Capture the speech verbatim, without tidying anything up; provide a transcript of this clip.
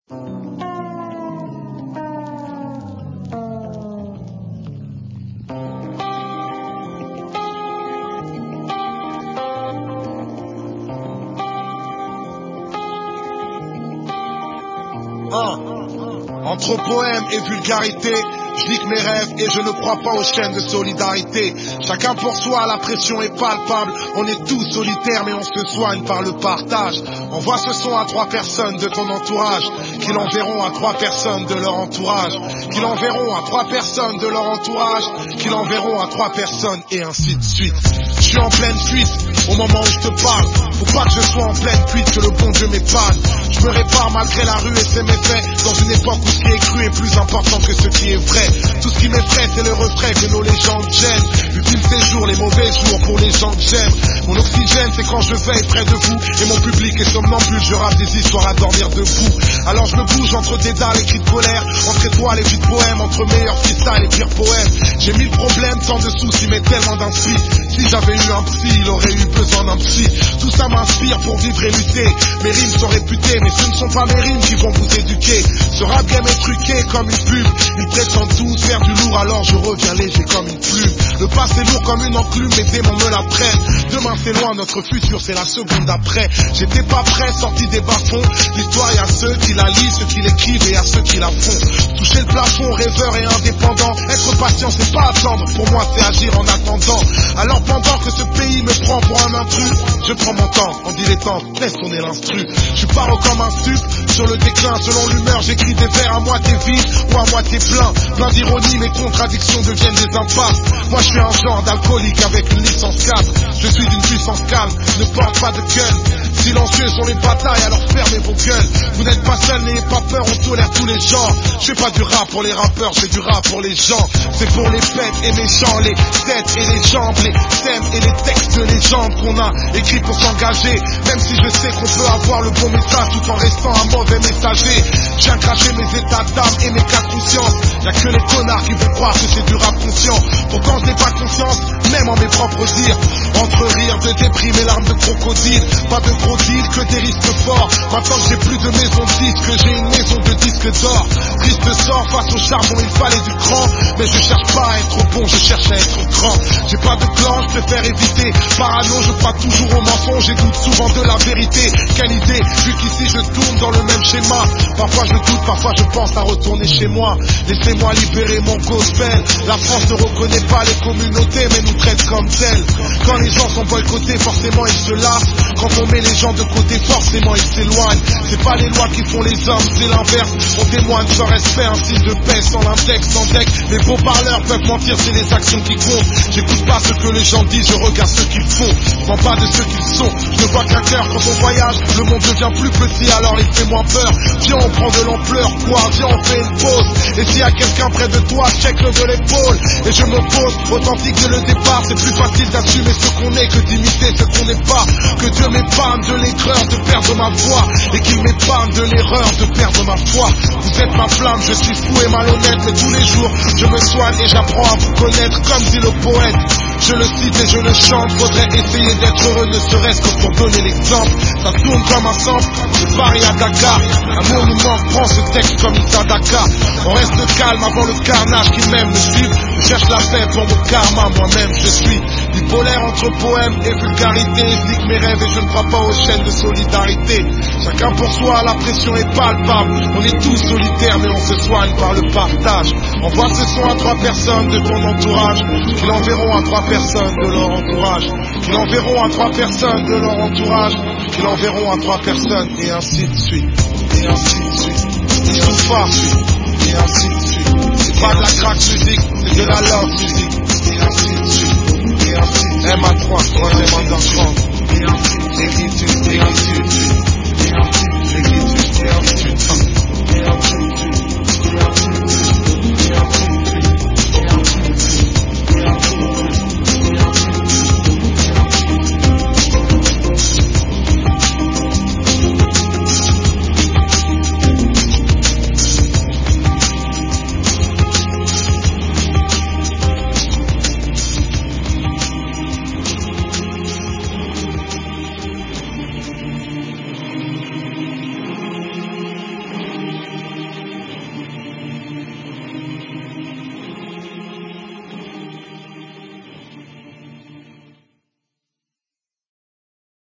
Un. Entre poème et vulgarité, je nique mes rêves et je ne crois pas aux chaînes de solidarité. Chacun pour soi, la pression est palpable. On est tous solitaires mais on se soigne par le partage. Envoie ce son à trois personnes de ton entourage, qui l'enverront à trois personnes de leur entourage, qui l'enverront à trois personnes de leur entourage, qui l'enverront à trois personnes et ainsi de suite. Je suis en pleine fuite au moment où je te parle. Faut pas que je sois en pleine fuite, que le bon Dieu m'épargne. Je me répare malgré la rue et ses méfaits, dans une époque où ce qui est cru est plus important que ce qui est vrai. Tout ce qui m'effraie c'est le refrain que nos légendes gênent. L'ultime séjour, les mauvais jours pour les gens que j'aime. Mon oxygène c'est quand je veille près de vous, et mon public est somnambule, je rappe des histoires à dormir debout. Alors je me bouge entre des dalles et cris de colère, entre étoiles et vies de poèmes, entre meilleurs freestyle et pires poèmes. J'ai mille problèmes, tant de soucis mais tellement d'inspi. Si j'avais eu un psy, il aurait eu besoin d'un psy. Tout ça m'inspire pour vivre et lutter. Mes rimes sont réputées, mais ce ne sont pas mes rimes qui vont vous éduquer. Ce rap game est truqué comme une pub. Ils prétendent tous faire du lourd, alors je reviens léger comme une plume. Le passé lourd comme une enclume, mes démons me la prennent. Demain c'est loin, notre futur c'est la seconde d'après. J'étais pas prêt, sorti des bas-fonds. L'histoire y a ceux qui la lisent, ceux qui l'écrivent et à ceux qui la font. Toucher le plafond, rêveur et indépendant. Être patient c'est pas attendre, pour moi c'est agir en attendant. Alors pendant que ce pays me prend pour un intrus, je prends mon temps, en dilettante, laisse tourner l'instru. Je pars comme un stup, sur le déclin, selon l'humeur, j'écris des vers à moitié vides ou à moitié plein. Plein d'ironie, mes contradictions deviennent des impasses. Moi je suis un genre d'alcoolique avec une licence quatre. Je suis d'une puissance calme, ne porte pas de gun. Silencieux sont les batailles, alors fermez vos gueules. Vous n'êtes pas seul, n'ayez pas peur, on tolère tous les genres. Je fais pas du rap pour les rappeurs, je fais du rap pour les gens. C'est pour les bêtes et méchants, les têtes et les jambes, les thèmes et les textes de légende qu'on a écrits pour s'engager. Même si je sais qu'on peut avoir le bon message tout en restant un mauvais messager. Je viens cracher mes états d'âme et mes cas de conscience. Y'a que les connards qui vont croire que c'est du rap conscient. Pourtant je n'ai pas conscience, même en mes propres dires. Entre rire de déprime et larmes de crocodile. Pas de gros deal, que des risques forts. Maintenant que j'ai plus de maison de disques, que j'ai une maison de disques d'or. Triste sort, face au charbon il fallait du cran. Mais je cherche pas à être bon, je cherche à être grand. J'ai pas de clan, je préfère éviter. Parano, je crois toujours au mensonge, j'écoute souvent de la vérité. Quelle idée, vu qu'ici je tourne dans le même schéma. Parfois je doute, parfois je pense à retourner chez moi. Laissez-moi libérer mon gospel. La France ne reconnaît pas les communautés, mais nous traite comme telles. Quand les gens sont boycottés, forcément ils se lassent. Quand on met les gens de côté, forcément ils s'éloignent. C'est pas les lois qui font les hommes, c'est l'inverse. On témoigne sans respect, un style de paix, sans l'index, sans deck. Les beaux parleurs peuvent mentir, c'est les actions qui comptent. J'écoute pas ce que les gens disent, je regarde ce qu'ils font. Je vends pas de ce qu'ils sont, je ne vois qu'un cœur. Quand on voyage, le monde devient plus petit, alors il fait moins peur. Viens on prend de l'ampleur, quoi, viens on fait une pause. Et s'il y a quelqu'un près de toi, check-le de l'épaule. Et je me pose, authentique dès le départ. C'est plus facile d'assumer ce qu'on est que d'imiter ce qu'on n'est pas. Que Dieu m'épargne de l'aigreur de perdre ma voix, et qu'il m'épargne de l'erreur de perdre ma foi. Vous êtes ma flamme, je suis fou et malhonnête, mais tous les jours je me soigne et j'apprends à vous connaître. Comme dit le poète, je le cite et je le chante. Faudrait essayer d'être heureux, ne serait-ce que pour donner l'exemple. Ça tourne comme un sample de Paris à Dakar. L'amour nous manque, prends ce texte comme une Sadaka. On reste calme avant le carnage qui m'aime me suit. Je cherche la paix pour mon karma, moi-même je suis bipolaire entre poème et vulgarité. Je nique mes rêves et je ne crois pas aux chaînes de solidarité. Chacun pour soi, la pression est palpable. On est tous solitaires mais on se soigne par le partage. Envoie ce son à trois personnes de ton entourage, qui l'enverront à trois personnes de leur entourage, qui l'enverront à trois personnes de leur entourage, qui l'enverront à trois personnes, et ainsi de suite, et ainsi de suite. Ils sont pas, et ainsi de suite. C'est pas de la crack musique, c'est de la love musique, et ainsi de suite, et ainsi de suite. M A trois, troisième underground, et ainsi de suite, et ainsi de suite, et ainsi de suite.